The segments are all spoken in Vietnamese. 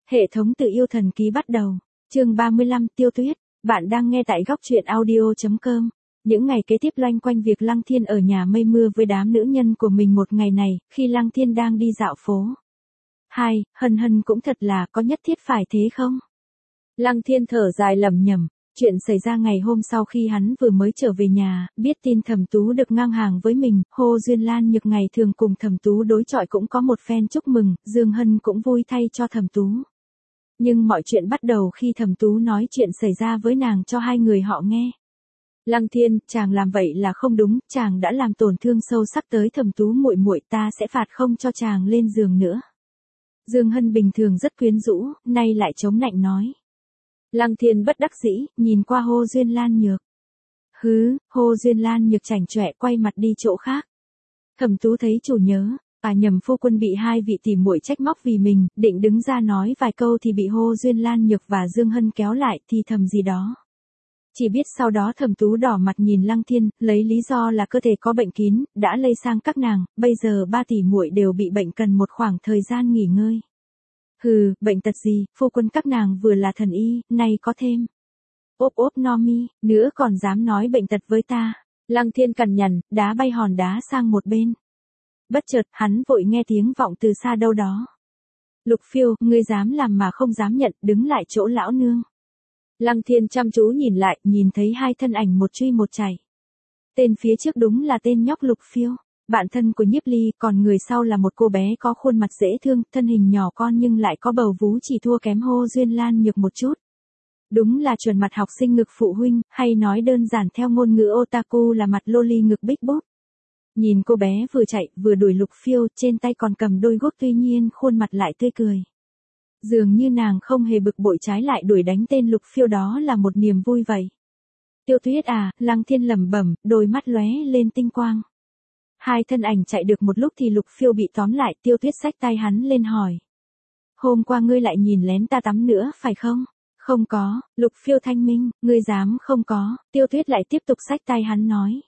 Hệ thống tự yêu thần ký bắt đầu. Chương 35 Tiêu Tuyết. Bạn đang nghe tại góc truyện audio.com. Những ngày kế tiếp loanh quanh việc Lăng Thiên ở nhà mây mưa với đám nữ nhân của mình một ngày này, khi Lăng Thiên đang đi dạo phố. Hân Hân cũng thật là có nhất thiết phải thế không? Lăng Thiên thở dài lẩm nhẩm. Chuyện xảy ra ngày hôm sau khi hắn vừa mới trở về nhà, biết tin Thẩm Tú được ngang hàng với mình, Hồ Duyên Lan Nhược ngày thường cùng Thẩm Tú đối chọi cũng có một phen chúc mừng, Dương Hân cũng vui thay cho Thẩm Tú. Nhưng mọi chuyện bắt đầu khi Thẩm Tú nói chuyện xảy ra với nàng cho hai người họ nghe. Lăng Thiên, chàng làm vậy là không đúng, chàng đã làm tổn thương sâu sắc tới Thẩm Tú muội muội, ta sẽ phạt không cho chàng lên giường nữa. Dương Hân bình thường rất quyến rũ, nay lại chống nạnh nói. Lăng Thiên bất đắc dĩ, nhìn qua Hồ Duyên Lan Nhược. Hồ Duyên Lan Nhược chảnh chọe quay mặt đi chỗ khác. Thẩm Tú thấy chủ nhớ, nhầm phu quân bị hai vị tỷ muội trách móc vì mình, định đứng ra nói vài câu thì bị Hồ Duyên Lan Nhược và Dương Hân kéo lại thì thầm gì đó. Chỉ biết sau đó Thẩm Tú đỏ mặt nhìn Lăng Thiên, lấy lý do là cơ thể có bệnh kín, đã lây sang các nàng, bây giờ ba tỷ muội đều bị bệnh cần một khoảng thời gian nghỉ ngơi. Bệnh tật gì, phu quân các nàng vừa là thần y, nay có thêm. Ốp no mi, nữa còn dám nói bệnh tật với ta. Lăng Thiên cằn nhằn, đá bay hòn đá sang một bên. Bất chợt, hắn vội nghe tiếng vọng từ xa đâu đó. Lục Phiêu, ngươi dám làm mà không dám nhận, đứng lại chỗ lão nương. Lăng Thiên chăm chú nhìn lại, nhìn thấy hai thân ảnh một truy một chạy. Tên phía trước đúng là tên nhóc Lục Phiêu, bạn thân của Nhiếp Ly, còn người sau là một cô bé có khuôn mặt dễ thương, thân hình nhỏ con nhưng lại có bầu vú chỉ thua kém Hồ Duyên Lan Nhược một chút. Đúng là chuẩn mặt học sinh ngực phụ huynh, hay nói đơn giản theo ngôn ngữ otaku là mặt loli ngực big boob. Nhìn cô bé vừa chạy vừa đuổi Lục Phiêu, trên tay còn cầm đôi guốc, tuy nhiên khuôn mặt lại tươi cười. Dường như nàng không hề bực bội, trái lại đuổi đánh tên Lục Phiêu đó là một niềm vui vậy. Tiêu Tuyết à, Lăng Thiên lẩm bẩm, đôi mắt lóe lên tinh quang. Hai thân ảnh chạy được một lúc thì Lục Phiêu bị tóm lại, Tiêu Tuyết xách tay hắn lên hỏi. Hôm qua ngươi lại nhìn lén ta tắm nữa, phải không? Không có, Lục Phiêu thanh minh, ngươi dám không có, Tiêu Tuyết lại tiếp tục xách tay hắn nói.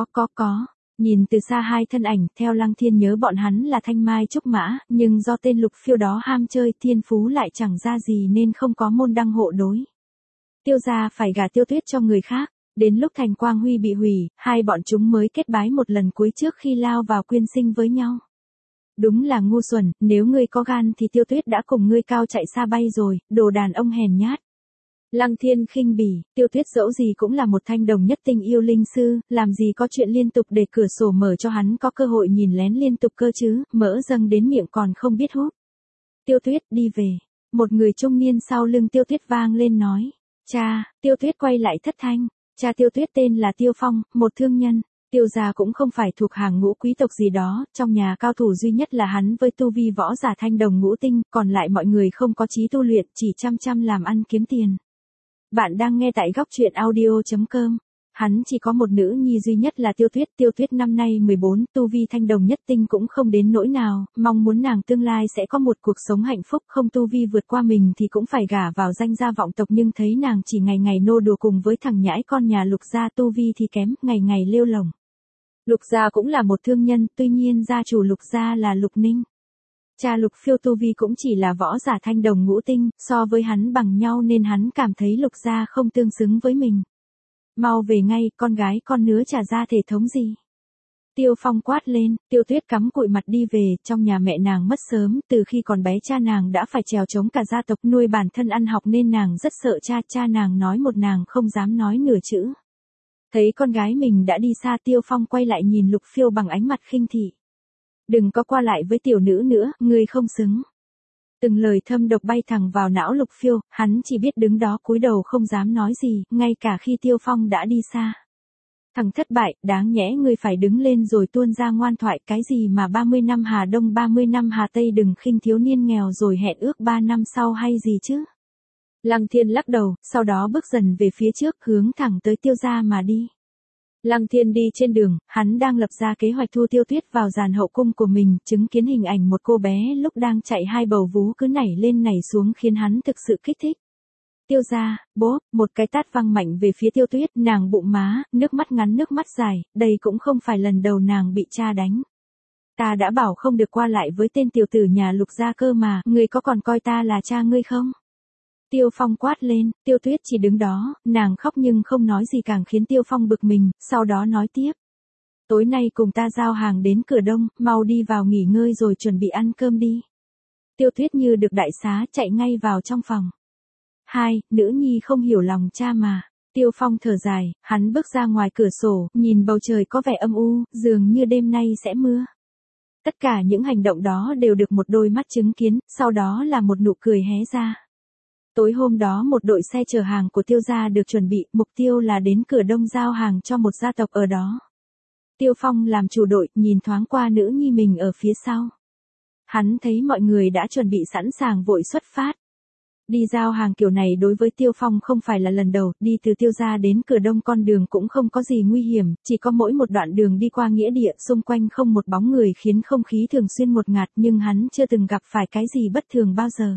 Có. Nhìn từ xa hai thân ảnh, theo Lăng Thiên nhớ bọn hắn là Thanh Mai Trúc Mã, nhưng do tên Lục Phiêu đó ham chơi, thiên phú lại chẳng ra gì nên không có môn đăng hộ đối. Tiêu gia phải gả Tiêu Tuyết cho người khác, đến lúc Thành Quang Huy bị hủy, hai bọn chúng mới kết bái một lần cuối trước khi lao vào quyên sinh với nhau. Đúng là ngu xuẩn, nếu ngươi có gan thì Tiêu Tuyết đã cùng ngươi cao chạy xa bay rồi, đồ đàn ông hèn nhát. Lăng Thiên khinh bỉ, Tiêu Tuyết dẫu gì cũng là một thanh đồng nhất tinh yêu linh sư, làm gì có chuyện liên tục để cửa sổ mở cho hắn có cơ hội nhìn lén liên tục cơ chứ, mỡ dâng đến miệng còn không biết hút. Tiêu Tuyết, đi về. Một người trung niên sau lưng Tiêu Tuyết vang lên nói. Cha, Tiêu Tuyết quay lại thất thanh. Cha Tiêu Tuyết tên là Tiêu Phong, một thương nhân. Tiêu gia cũng không phải thuộc hàng ngũ quý tộc gì đó, trong nhà cao thủ duy nhất là hắn với tu vi võ giả thanh đồng ngũ tinh, còn lại mọi người không có chí tu luyện, chỉ chăm làm ăn kiếm tiền. Bạn đang nghe tại góc truyện audio.com. Hắn chỉ có một nữ nhi duy nhất là Tiêu Tuyết năm nay 14, tu vi thanh đồng nhất tinh cũng không đến nỗi nào, mong muốn nàng tương lai sẽ có một cuộc sống hạnh phúc, không tu vi vượt qua mình thì cũng phải gả vào danh gia vọng tộc, nhưng thấy nàng chỉ ngày ngày nô đùa cùng với thằng nhãi con nhà Lục gia, tu vi thì kém, ngày ngày lêu lổng. Lục gia cũng là một thương nhân, tuy nhiên gia chủ Lục gia là Lục Ninh. Cha Lục Phiêu tu vi cũng chỉ là võ giả thanh đồng ngũ tinh, so với hắn bằng nhau nên hắn cảm thấy Lục gia không tương xứng với mình. Mau về ngay, con gái con nứa trả ra thể thống gì. Tiêu Phong quát lên, Tiêu Tuyết cắm cụi mặt đi về, trong nhà mẹ nàng mất sớm, từ khi còn bé cha nàng đã phải trèo chống cả gia tộc, nuôi bản thân ăn học nên nàng rất sợ cha nàng nói một nàng không dám nói nửa chữ. Thấy con gái mình đã đi xa, Tiêu Phong quay lại nhìn Lục Phiêu bằng ánh mặt khinh thị. Đừng có qua lại với tiểu nữ nữa, ngươi không xứng. Từng lời thâm độc bay thẳng vào não Lục Phiêu, hắn chỉ biết đứng đó cúi đầu không dám nói gì, ngay cả khi Tiêu Phong đã đi xa. Thằng thất bại, đáng nhẽ ngươi phải đứng lên rồi tuôn ra ngoan thoại, cái gì mà 30 năm Hà Đông 30 năm Hà Tây, đừng khinh thiếu niên nghèo rồi hẹn ước 3 năm sau hay gì chứ. Lăng Thiên lắc đầu, sau đó bước dần về phía trước, hướng thẳng tới Tiêu gia mà đi. Lăng Thiên đi trên đường, hắn đang lập ra kế hoạch thu Tiêu Tuyết vào dàn hậu cung của mình, chứng kiến hình ảnh một cô bé lúc đang chạy hai bầu vú cứ nảy lên nảy xuống khiến hắn thực sự kích thích. Tiêu gia, bố, một cái tát văng mạnh về phía Tiêu Tuyết, nàng bụng má, nước mắt ngắn nước mắt dài, đây cũng không phải lần đầu nàng bị cha đánh. Ta đã bảo không được qua lại với tên tiểu tử nhà Lục gia cơ mà, ngươi có còn coi ta là cha ngươi không? Tiêu Phong quát lên, Tiêu Tuyết chỉ đứng đó, nàng khóc nhưng không nói gì càng khiến Tiêu Phong bực mình, sau đó nói tiếp. Tối nay cùng ta giao hàng đến cửa đông, mau đi vào nghỉ ngơi rồi chuẩn bị ăn cơm đi. Tiêu Tuyết như được đại xá chạy ngay vào trong phòng. Nữ nhi không hiểu lòng cha mà. Tiêu Phong thở dài, hắn bước ra ngoài cửa sổ, nhìn bầu trời có vẻ âm u, dường như đêm nay sẽ mưa. Tất cả những hành động đó đều được một đôi mắt chứng kiến, sau đó là một nụ cười hé ra. Tối hôm đó một đội xe chở hàng của Tiêu gia được chuẩn bị, mục tiêu là đến cửa đông giao hàng cho một gia tộc ở đó. Tiêu Phong làm chủ đội, nhìn thoáng qua nữ nhi mình ở phía sau. Hắn thấy mọi người đã chuẩn bị sẵn sàng vội xuất phát. Đi giao hàng kiểu này đối với Tiêu Phong không phải là lần đầu, đi từ Tiêu gia đến cửa đông con đường cũng không có gì nguy hiểm, chỉ có mỗi một đoạn đường đi qua nghĩa địa, xung quanh không một bóng người khiến không khí thường xuyên ngột ngạt, nhưng hắn chưa từng gặp phải cái gì bất thường bao giờ.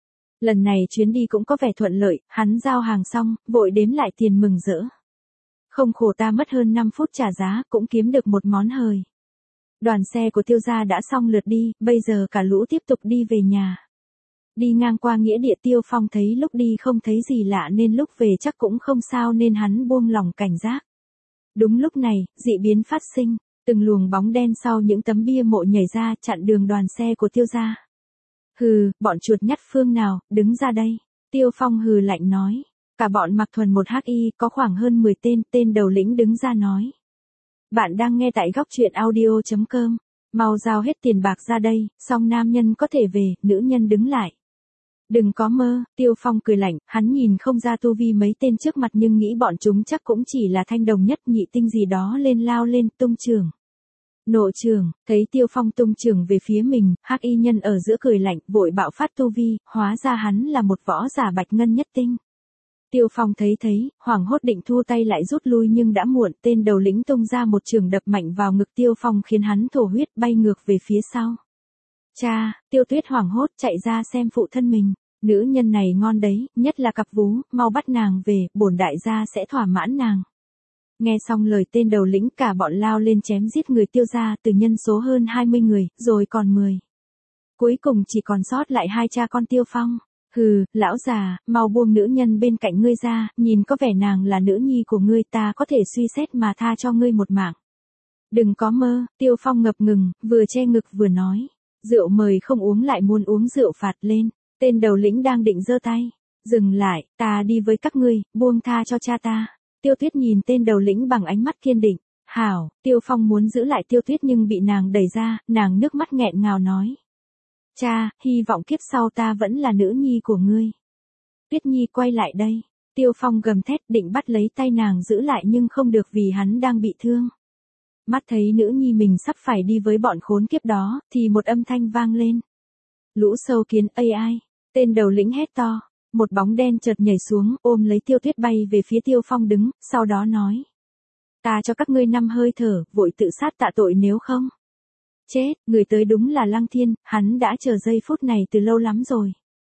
Lần này chuyến đi cũng có vẻ thuận lợi, hắn giao hàng xong, vội đếm lại tiền mừng rỡ. Không khổ ta mất hơn 5 phút trả giá, cũng kiếm được một món hời. Đoàn xe của Tiêu gia đã xong lượt đi, bây giờ cả lũ tiếp tục đi về nhà. Đi ngang qua nghĩa địa Tiêu Phong thấy lúc đi không thấy gì lạ nên lúc về chắc cũng không sao nên hắn buông lỏng cảnh giác. Đúng lúc này, dị biến phát sinh, từng luồng bóng đen sau những tấm bia mộ nhảy ra chặn đường đoàn xe của Tiêu gia. Hừ, bọn chuột nhắt phương nào, đứng ra đây. Tiêu Phong hừ lạnh nói. Cả bọn mặc thuần một HI có khoảng hơn 10 tên đầu lĩnh đứng ra nói. Bạn đang nghe tại góc truyện audio.com. Mau giao hết tiền bạc ra đây, xong nam nhân có thể về, nữ nhân đứng lại. Đừng có mơ, Tiêu Phong cười lạnh, hắn nhìn không ra tu vi mấy tên trước mặt nhưng nghĩ bọn chúng chắc cũng chỉ là thanh đồng nhất nhị tinh gì đó lên lao lên tung trường. Nộ trường, thấy Tiêu Phong tung trường về phía mình, hắc y nhân ở giữa cười lạnh, vội bạo phát tu vi, hóa ra hắn là một võ giả bạch ngân nhất tinh. Tiêu Phong thấy, hoảng hốt định thu tay lại rút lui nhưng đã muộn, tên đầu lĩnh tung ra một trường đập mạnh vào ngực Tiêu Phong khiến hắn thổ huyết bay ngược về phía sau. Cha, Tiêu Tuyết hoảng hốt chạy ra xem phụ thân mình, nữ nhân này ngon đấy, nhất là cặp vú, mau bắt nàng về, bổn đại gia sẽ thỏa mãn nàng. Nghe xong lời tên đầu lĩnh cả bọn lao lên chém giết người Tiêu gia từ nhân số hơn 20 người, rồi còn 10. Cuối cùng chỉ còn sót lại 2 cha con Tiêu Phong. Hừ, lão già, mau buông nữ nhân bên cạnh ngươi ra, nhìn có vẻ nàng là nữ nhi của ngươi ta có thể suy xét mà tha cho ngươi một mạng. Đừng có mơ, Tiêu Phong ngập ngừng, vừa che ngực vừa nói. Rượu mời không uống lại muốn uống rượu phạt lên, tên đầu lĩnh đang định giơ tay. Dừng lại, ta đi với các ngươi, buông tha cho cha ta. Tiêu Tuyết nhìn tên đầu lĩnh bằng ánh mắt kiên định. Hảo, Tiêu Phong muốn giữ lại Tiêu Tuyết nhưng bị nàng đẩy ra, nàng nước mắt nghẹn ngào nói. Cha, hy vọng kiếp sau ta vẫn là nữ nhi của ngươi. Tuyết Nhi quay lại đây. Tiêu Phong gầm thét định bắt lấy tay nàng giữ lại nhưng không được vì hắn đang bị thương. Mắt thấy nữ nhi mình sắp phải đi với bọn khốn kiếp đó, thì một âm thanh vang lên. Lũ sâu kiến AI. Tên đầu lĩnh hét to. Một bóng đen chợt nhảy xuống, ôm lấy Tiêu Tuyết bay về phía Tiêu Phong đứng, sau đó nói. Ta cho các ngươi 5 hơi thở, vội tự sát tạ tội nếu không. Chết, người tới đúng là Lăng Thiên, hắn đã chờ giây phút này từ lâu lắm rồi.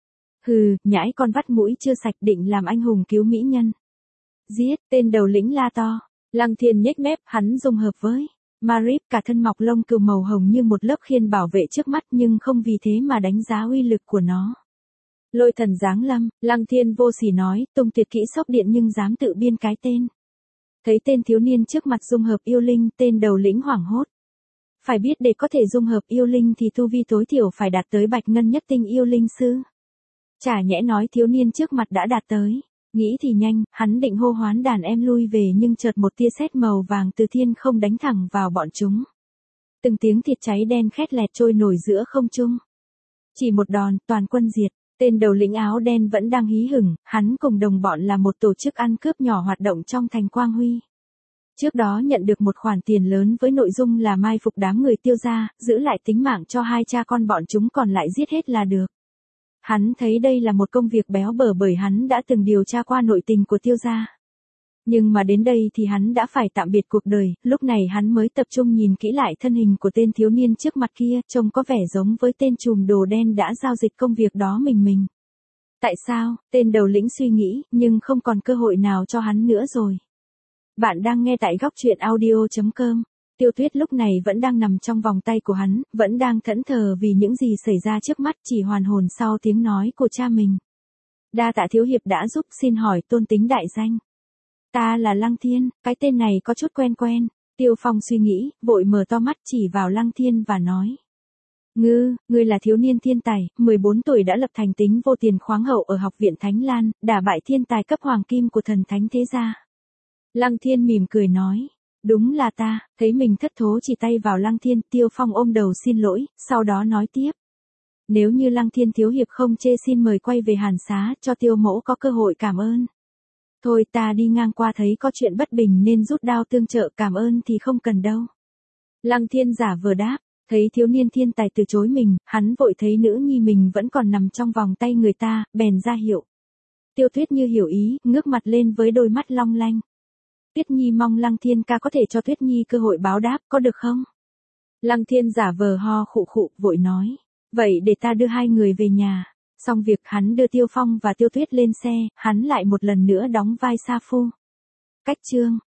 Hừ, nhãi con vắt mũi chưa sạch định làm anh hùng cứu mỹ nhân. Giết, tên đầu lĩnh la to. Lăng Thiên nhếch mép, hắn dung hợp với Marip, cả thân mọc lông cừu màu hồng như một lớp khiên bảo vệ trước mắt nhưng không vì thế mà đánh giá uy lực của nó. Lôi thần giáng lâm, Lăng Thiên vô sỉ nói, tung tuyệt kỹ sốc điện nhưng dám tự biên cái tên. Thấy tên thiếu niên trước mặt dung hợp yêu linh, tên đầu lĩnh hoảng hốt. Phải biết để có thể dung hợp yêu linh thì tu vi tối thiểu phải đạt tới bạch ngân nhất tinh yêu linh sư. Chả nhẽ nói thiếu niên trước mặt đã đạt tới. Nghĩ thì nhanh, hắn định hô hoán đàn em lui về nhưng chợt một tia sét màu vàng từ thiên không đánh thẳng vào bọn chúng. Từng tiếng thịt cháy đen khét lẹt trôi nổi giữa không trung. Chỉ một đòn, toàn quân diệt. Tên đầu lĩnh áo đen vẫn đang hí hửng, hắn cùng đồng bọn là một tổ chức ăn cướp nhỏ hoạt động trong thành Quang Huy. Trước đó nhận được một khoản tiền lớn với nội dung là mai phục đám người Tiêu gia, giữ lại tính mạng cho 2 cha con bọn chúng còn lại giết hết là được. Hắn thấy đây là một công việc béo bở bởi hắn đã từng điều tra qua nội tình của Tiêu gia. Nhưng mà đến đây thì hắn đã phải tạm biệt cuộc đời, lúc này hắn mới tập trung nhìn kỹ lại thân hình của tên thiếu niên trước mặt kia, trông có vẻ giống với tên trùm đồ đen đã giao dịch công việc đó mình. Tại sao, tên đầu lĩnh suy nghĩ, nhưng không còn cơ hội nào cho hắn nữa rồi. Bạn đang nghe tại góc truyện audio.com. Tiêu Tuyết lúc này vẫn đang nằm trong vòng tay của hắn, vẫn đang thẫn thờ vì những gì xảy ra trước mắt, chỉ hoàn hồn sau tiếng nói của cha mình. Đa tạ thiếu hiệp đã giúp, xin hỏi tôn tính đại danh. Ta là Lăng Thiên, cái tên này có chút quen quen. Tiêu Phong suy nghĩ, vội mở to mắt chỉ vào Lăng Thiên và nói. Ngươi là thiếu niên thiên tài, 14 tuổi đã lập thành tính vô tiền khoáng hậu ở học viện Thánh Lan, đả bại thiên tài cấp hoàng kim của thần thánh thế gia. Lăng Thiên mỉm cười nói. Đúng là ta, thấy mình thất thố chỉ tay vào Lăng Thiên, Tiêu Phong ôm đầu xin lỗi, sau đó nói tiếp. Nếu như Lăng Thiên thiếu hiệp không chê, xin mời quay về Hàn Xá, cho Tiêu mẫu có cơ hội cảm ơn. Thôi ta đi ngang qua thấy có chuyện bất bình nên rút đao tương trợ, cảm ơn thì không cần đâu. Lăng Thiên giả vờ đáp, thấy thiếu niên thiên tài từ chối mình, hắn vội thấy nữ nhi mình vẫn còn nằm trong vòng tay người ta, bèn ra hiệu. Tiêu Tuyết như hiểu ý, ngước mặt lên với đôi mắt long lanh. Tuyết Nhi mong Lăng Thiên ca có thể cho Tuyết Nhi cơ hội báo đáp, có được không? Lăng Thiên giả vờ ho khụ khụ, vội nói. Vậy để ta đưa hai người về nhà. Xong việc hắn đưa Tiêu Phong và Tiêu Tuyết lên xe, hắn lại một lần nữa đóng vai sa phu. Cách chương